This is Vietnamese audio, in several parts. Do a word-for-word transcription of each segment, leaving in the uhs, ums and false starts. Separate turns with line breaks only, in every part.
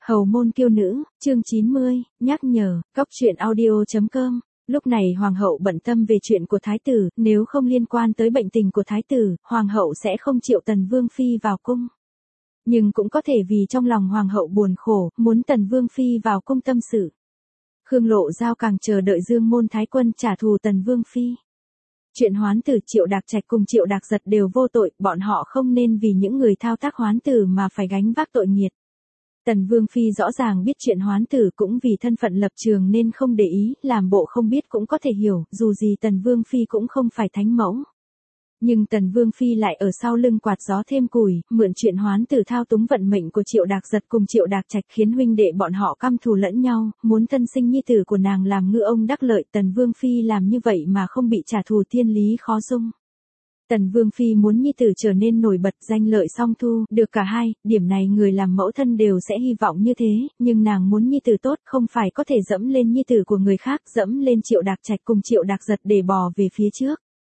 Hầu môn kiêu nữ, chương chín mươi, nhắc nhở, cóc truyện audio chấm com. Lúc này hoàng hậu bận tâm về chuyện của thái tử, nếu không liên quan tới bệnh tình của thái tử, hoàng hậu sẽ không triệu Tần Vương Phi vào cung. Nhưng cũng có thể vì trong lòng hoàng hậu buồn khổ, muốn Tần Vương Phi vào cung tâm sự. Khương Lộ Giao càng chờ đợi Dương Môn Thái Quân trả thù Tần Vương Phi. Chuyện hoán tử Triệu Đạc Trạch cùng Triệu Đạc Giật đều vô tội, bọn họ không nên vì những người thao tác hoán tử mà phải gánh vác tội nghiệt. Tần Vương Phi rõ ràng biết chuyện hoán tử cũng vì thân phận lập trường nên không để ý, làm bộ không biết cũng có thể hiểu, dù gì Tần Vương Phi cũng không phải thánh mẫu. Nhưng Tần Vương Phi lại ở sau lưng quạt gió thêm củi, mượn chuyện hoán tử thao túng vận mệnh của Triệu Đạc Giật cùng Triệu Đạc Trạch khiến huynh đệ bọn họ căm thù lẫn nhau, muốn thân sinh nhi tử của nàng làm ngư ông đắc lợi. Tần Vương Phi làm như vậy mà không bị trả thù thiên lý khó dung. Tần Vương Phi muốn nhi tử trở nên nổi bật, danh lợi song thu, được cả hai, điểm này người làm mẫu thân đều sẽ hy vọng như thế, nhưng nàng muốn nhi tử tốt không phải có thể dẫm lên nhi tử của người khác, dẫm lên Triệu Đạc Trạch cùng Triệu Đạc Giật để bò về phía trước.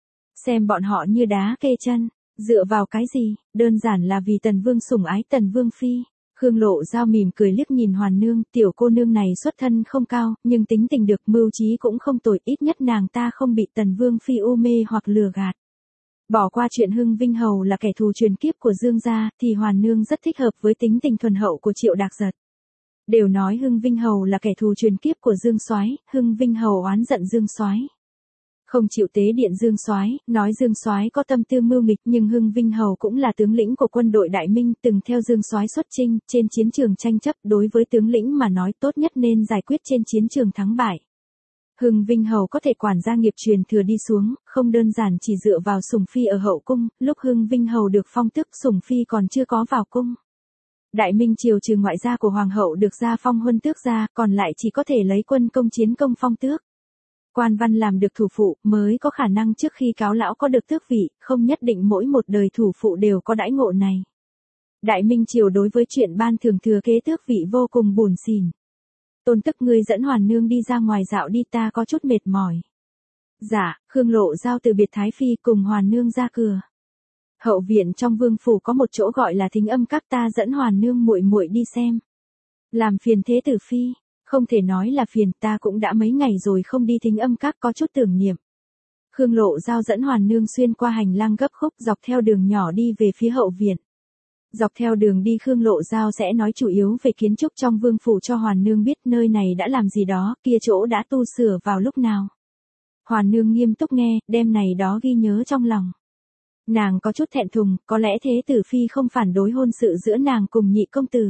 Xem bọn họ như đá kê chân, dựa vào cái gì, đơn giản là vì Tần Vương sủng ái Tần Vương Phi. Khương Lộ Giao mỉm cười liếc nhìn Hoàn Nương, tiểu cô nương này xuất thân không cao, nhưng tính tình được, mưu trí cũng không tồi, ít nhất nàng ta không bị Tần Vương Phi u mê hoặc lừa gạt. Bỏ qua chuyện Hưng Vinh Hầu là kẻ thù truyền kiếp của Dương gia, thì Hoàn Nương rất thích hợp với tính tình thuần hậu của Triệu Đạc Giật. Đều nói Hưng Vinh Hầu là kẻ thù truyền kiếp của Dương Soái, Hưng Vinh Hầu oán giận Dương Soái. Không chịu tế điện Dương Soái, nói Dương Soái có tâm tư mưu nghịch, nhưng Hưng Vinh Hầu cũng là tướng lĩnh của quân đội Đại Minh, từng theo Dương Soái xuất chinh, trên chiến trường tranh chấp, đối với tướng lĩnh mà nói tốt nhất nên giải quyết trên chiến trường thắng bại. Hưng Vinh Hầu có thể quản gia nghiệp truyền thừa đi xuống, không đơn giản chỉ dựa vào sủng phi ở hậu cung, lúc Hưng Vinh Hầu được phong tước, sủng phi còn chưa có vào cung. Đại Minh triều trừ ngoại gia của hoàng hậu được gia phong huân tước ra, còn lại chỉ có thể lấy quân công chiến công phong tước. Quan văn làm được thủ phụ mới có khả năng trước khi cáo lão có được tước vị, không nhất định mỗi một đời thủ phụ đều có đãi ngộ này. Đại Minh triều đối với chuyện ban thưởng thừa kế tước vị vô cùng buồn xỉn. Tôn Tức, ngươi dẫn Hoàn Nương đi ra ngoài dạo đi, ta có chút mệt mỏi. Dạ, Khương Lộ Giao từ biệt Thái Phi cùng Hoàn Nương ra cửa. Hậu viện trong vương phủ có một chỗ gọi là Thính Âm Các, ta dẫn Hoàn Nương muội muội đi xem. Làm phiền thế tử phi. Không thể nói là phiền, ta cũng đã mấy ngày rồi không đi Thính Âm Các, có chút tưởng niệm. Khương Lộ Giao dẫn Hoàn Nương xuyên qua hành lang gấp khúc, dọc theo đường nhỏ đi về phía hậu viện. Dọc theo đường đi Khương Lộ Giao sẽ nói chủ yếu về kiến trúc trong vương phủ cho Hoàn Nương biết nơi này đã làm gì đó, kia chỗ đã tu sửa vào lúc nào. Hoàn Nương nghiêm túc nghe, đem này đó ghi nhớ trong lòng. Nàng có chút thẹn thùng, có lẽ thế tử phi không phản đối hôn sự giữa nàng cùng nhị công tử.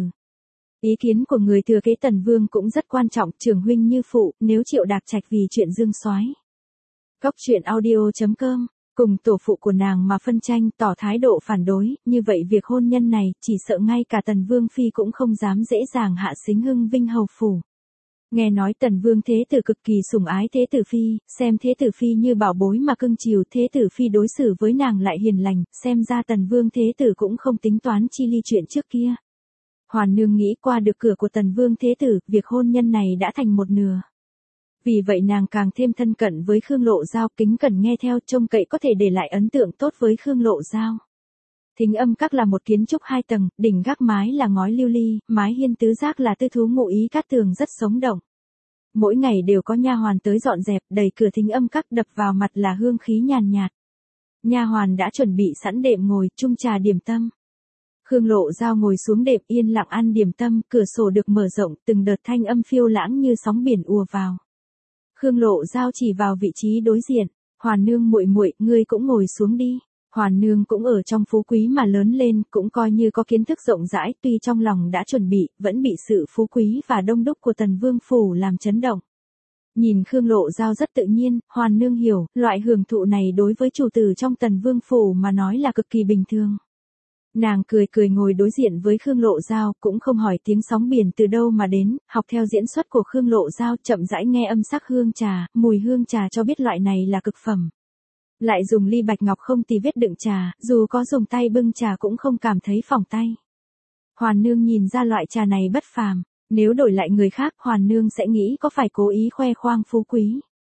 Ý kiến của người thừa kế Tần Vương cũng rất quan trọng, trường huynh như phụ, nếu Triệu Đạc Trạch vì chuyện Dương Soái. Cóc truyện audio chấm com, cùng tổ phụ của nàng mà phân tranh, tỏ thái độ phản đối, như vậy việc hôn nhân này, chỉ sợ ngay cả Tần Vương Phi cũng không dám dễ dàng hạ xính Hưng Vinh Hầu phủ. Nghe nói Tần Vương Thế Tử cực kỳ sủng ái Thế Tử Phi, xem Thế Tử Phi như bảo bối mà cưng chiều, Thế Tử Phi đối xử với nàng lại hiền lành, xem ra Tần Vương Thế Tử cũng không tính toán chi ly chuyện trước kia. Hoàn Nương nghĩ qua được cửa của Tần Vương Thế Tử, việc hôn nhân này đã thành một nửa. Vì vậy nàng càng thêm thân cận với Khương Lộ Giao, kính cẩn nghe theo, trông cậy có thể để lại ấn tượng tốt với Khương Lộ Giao. Thính Âm Các là một kiến trúc hai tầng, đỉnh gác mái là ngói lưu ly, mái hiên tứ giác là tư thú ngụ ý, cát tường rất sống động. Mỗi ngày đều có nha hoàn tới dọn dẹp, đẩy cửa Thính Âm Các, đập vào mặt là hương khí nhàn nhạt. Nha hoàn đã chuẩn bị sẵn đệm ngồi, chung trà điểm tâm. Khương Lộ Giao ngồi xuống đệm yên lặng ăn điểm tâm, cửa sổ được mở rộng, từng đợt thanh âm phiêu lãng như sóng biển ùa vào. Khương Lộ Giao chỉ vào vị trí đối diện, Hoàn Nương muội muội, ngươi cũng ngồi xuống đi. Hoàn Nương cũng ở trong phú quý mà lớn lên, cũng coi như có kiến thức rộng rãi, tuy trong lòng đã chuẩn bị, vẫn bị sự phú quý và đông đúc của Tần Vương phủ làm chấn động. Nhìn Khương Lộ Giao rất tự nhiên, Hoàn Nương hiểu, loại hưởng thụ này đối với chủ tử trong Tần Vương phủ mà nói là cực kỳ bình thường. Nàng cười cười ngồi đối diện với Khương Lộ Giao, cũng không hỏi tiếng sóng biển từ đâu mà đến, học theo diễn xuất của Khương Lộ Giao, chậm rãi nghe âm sắc hương trà, mùi hương trà cho biết loại này là cực phẩm. Lại dùng ly bạch ngọc không tì vết đựng trà, dù có dùng tay bưng trà cũng không cảm thấy phỏng tay. Hoàn Nương nhìn ra loại trà này bất phàm, nếu đổi lại người khác, Hoàn Nương sẽ nghĩ có phải cố ý khoe khoang phú quý.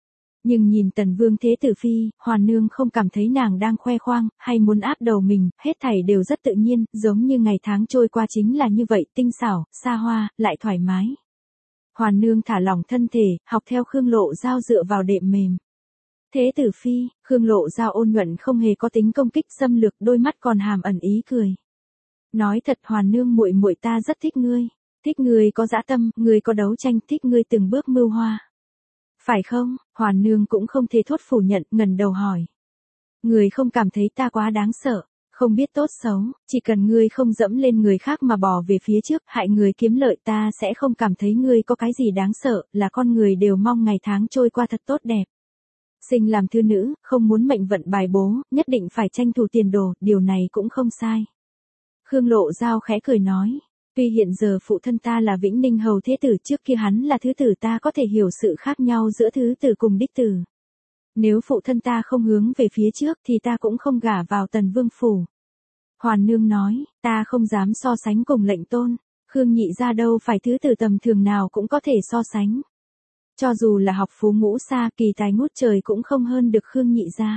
Nhưng nhìn Tần Vương Thế Tử Phi, Hoàn Nương không cảm thấy nàng đang khoe khoang, hay muốn áp đầu mình, hết thảy đều rất tự nhiên, giống như ngày tháng trôi qua chính là như vậy, tinh xảo, xa hoa, lại thoải mái. Hoàn Nương thả lỏng thân thể, học theo Khương Lộ Giao dựa vào đệm mềm. Thế Tử Phi, Khương Lộ Giao ôn nhuận không hề có tính công kích xâm lược, đôi mắt còn hàm ẩn ý cười. Nói thật Hoàn Nương muội muội ta rất thích ngươi, thích ngươi có dã tâm, ngươi có đấu tranh, thích ngươi từng bước mưu hoa. Phải không? Hoàn Nương cũng không thể thốt phủ nhận, ngẩng đầu hỏi. Ngươi không cảm thấy ta quá đáng sợ, không biết tốt xấu, chỉ cần ngươi không dẫm lên người khác mà bò về phía trước, hại người kiếm lợi, ta sẽ không cảm thấy ngươi có cái gì đáng sợ, là con người đều mong ngày tháng trôi qua thật tốt đẹp. Sinh làm thư nữ, không muốn mệnh vận bài bố, nhất định phải tranh thủ tiền đồ, điều này cũng không sai. Khương Lộ Giao khẽ cười nói. Tuy hiện giờ phụ thân ta là Vĩnh Ninh Hầu Thế Tử, trước kia hắn là thứ tử, ta có thể hiểu sự khác nhau giữa thứ tử cùng đích tử. Nếu phụ thân ta không hướng về phía trước thì ta cũng không gả vào Tần Vương phủ. Hoàn Nương nói, ta không dám so sánh cùng lệnh tôn, Khương nhị gia đâu phải thứ tử tầm thường nào cũng có thể so sánh. Cho dù là học phú ngũ xa, kỳ tài ngút trời cũng không hơn được Khương nhị gia.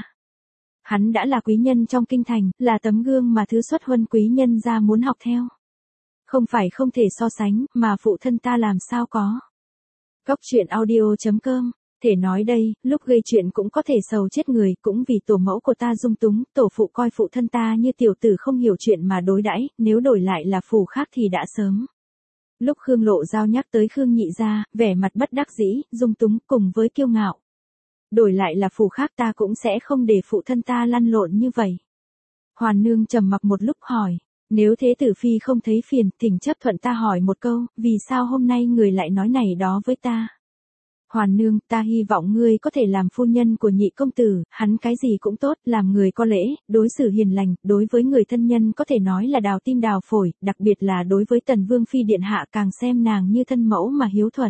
Hắn đã là quý nhân trong kinh thành, là tấm gương mà thứ xuất huân quý nhân gia muốn học theo. Không phải không thể so sánh, mà phụ thân ta làm sao có. Góc truyện audio chấm com, thể nói đây, lúc gây chuyện cũng có thể sầu chết người, cũng vì tổ mẫu của ta dung túng, tổ phụ coi phụ thân ta như tiểu tử không hiểu chuyện mà đối đãi, nếu đổi lại là phủ khác thì đã sớm. Lúc Khương Lộ Giao nhắc tới Khương nhị gia, vẻ mặt bất đắc dĩ, dung túng cùng với kiêu ngạo. Đổi lại là phủ khác ta cũng sẽ không để phụ thân ta lăn lộn như vậy. Hoàn Nương trầm mặc một lúc hỏi. Nếu Thế Tử Phi không thấy phiền, thỉnh chấp thuận ta hỏi một câu, vì sao hôm nay người lại nói này đó với ta? Hoàn Nương, ta hy vọng ngươi có thể làm phu nhân của nhị công tử, hắn cái gì cũng tốt, làm người có lễ, đối xử hiền lành, đối với người thân nhân có thể nói là đào tim đào phổi, đặc biệt là đối với Tần Vương Phi điện hạ càng xem nàng như thân mẫu mà hiếu thuận.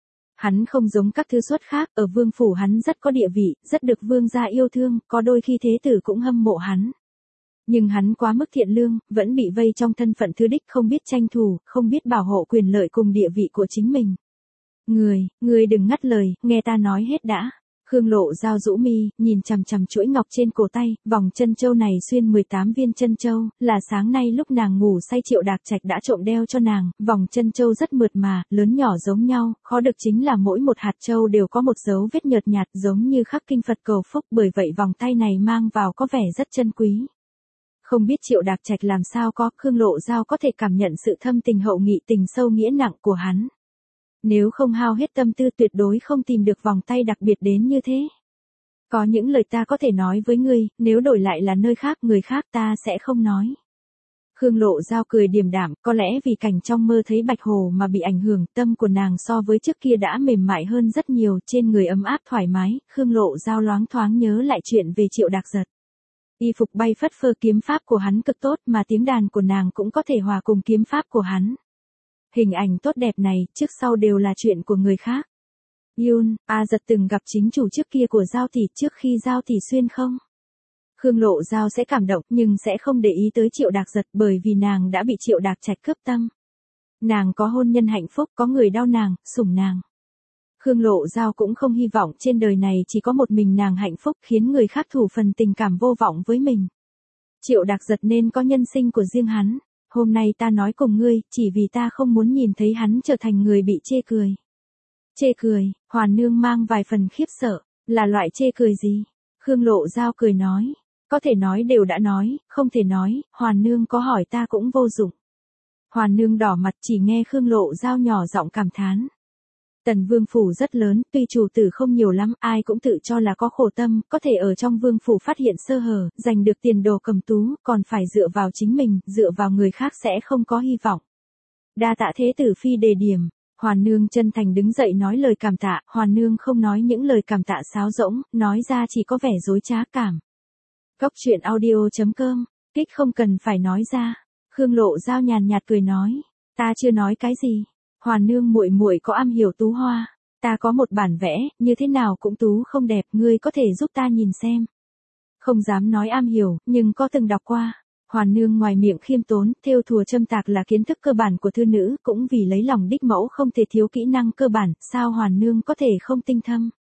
Hắn không giống các thứ xuất khác, ở vương phủ hắn rất có địa vị, rất được vương gia yêu thương, có đôi khi thế tử cũng hâm mộ hắn. Nhưng hắn quá mức thiện lương, vẫn bị vây trong thân phận thứ đích, không biết tranh thủ, không biết bảo hộ quyền lợi cùng địa vị của chính mình. Người, người đừng ngắt lời, nghe ta nói hết đã. Khương Lộ Giao rũ mi, nhìn chằm chằm chuỗi ngọc trên cổ tay, vòng chân châu này xuyên mười tám viên chân châu, là sáng nay lúc nàng ngủ say Triệu Đạc Trạch đã trộm đeo cho nàng, vòng chân châu rất mượt mà, lớn nhỏ giống nhau, khó được chính là mỗi một hạt châu đều có một dấu vết nhợt nhạt giống như khắc kinh Phật cầu phúc, bởi vậy vòng tay này mang vào có vẻ rất chân quý. Không biết Triệu Đạc Trạch làm sao có, Khương Lộ Giao có thể cảm nhận sự thâm tình hậu nghị, tình sâu nghĩa nặng của hắn. Nếu không hao hết tâm tư tuyệt đối không tìm được vòng tay đặc biệt đến như thế. Có những lời ta có thể nói với ngươi, nếu đổi lại là nơi khác, người khác ta sẽ không nói. Khương Lộ Giao cười điềm đạm, có lẽ vì cảnh trong mơ thấy bạch hồ mà bị ảnh hưởng, tâm của nàng so với trước kia đã mềm mại hơn rất nhiều, trên người ấm áp thoải mái, Khương Lộ Giao loáng thoáng nhớ lại chuyện về Triệu Đạc Giật. Y phục bay phất phơ, kiếm pháp của hắn cực tốt, mà tiếng đàn của nàng cũng có thể hòa cùng kiếm pháp của hắn. Hình ảnh tốt đẹp này, trước sau đều là chuyện của người khác. Yun, A Giật từng gặp chính chủ trước kia của Giao Tỷ trước khi Giao Tỷ xuyên không? Khương Lộ Giao sẽ cảm động, nhưng sẽ không để ý tới Triệu Đạc Giật, bởi vì nàng đã bị Triệu Đạc Trạch cướp tâm. Nàng có hôn nhân hạnh phúc, có người đau nàng, sủng nàng. Khương Lộ Giao cũng không hy vọng trên đời này chỉ có một mình nàng hạnh phúc, khiến người khác thủ phần tình cảm vô vọng với mình. Triệu Đạc Giật nên có nhân sinh của riêng hắn. Hôm nay ta nói cùng ngươi, chỉ vì ta không muốn nhìn thấy hắn trở thành người bị chê cười. Chê cười, Hoàn Nương mang vài phần khiếp sợ, là loại chê cười gì? Khương Lộ Giao cười nói, có thể nói đều đã nói, không thể nói, Hoàn Nương có hỏi ta cũng vô dụng. Hoàn Nương đỏ mặt, chỉ nghe Khương Lộ Giao nhỏ giọng cảm thán. Tần Vương phủ rất lớn, tuy chủ tử không nhiều lắm, ai cũng tự cho là có khổ tâm, có thể ở trong Vương phủ phát hiện sơ hở, giành được tiền đồ cầm tú, còn phải dựa vào chính mình, dựa vào người khác sẽ không có hy vọng. Đa tạ Thế Tử Phi đề điểm. Hoàn Nương chân thành đứng dậy nói lời cảm tạ, Hoàn Nương không nói những lời cảm tạ sáo rỗng, nói ra chỉ có vẻ dối trá cảm. Góc truyện audio chấm com, kích không cần phải nói ra. Khương Lộ Giao nhàn nhạt cười nói, ta chưa nói cái gì. Hoàn Nương muội muội có am hiểu tú hoa, ta có một bản vẽ, như thế nào cũng tú không đẹp, ngươi có thể giúp ta nhìn xem. Không dám nói am hiểu, nhưng có từng đọc qua. Hoàn Nương ngoài miệng khiêm tốn, thêu thùa châm tạc là kiến thức cơ bản của thư nữ, cũng vì lấy lòng đích mẫu không thể thiếu kỹ năng cơ bản, sao Hoàn Nương có thể không tinh thâm.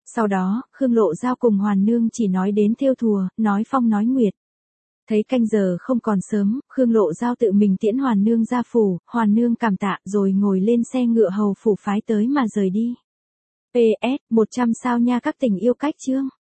Sau đó, Khương Lộ Giao cùng Hoàn Nương chỉ nói đến thêu thùa, nói phong nói nguyệt. Thấy canh giờ không còn sớm, Khương Lộ Giao tự mình tiễn Hoàn Nương ra phủ, Hoàn Nương cảm tạ rồi ngồi lên xe ngựa hầu phủ phái tới mà rời đi. pê ét, một trăm sao nha các tình yêu cách chương.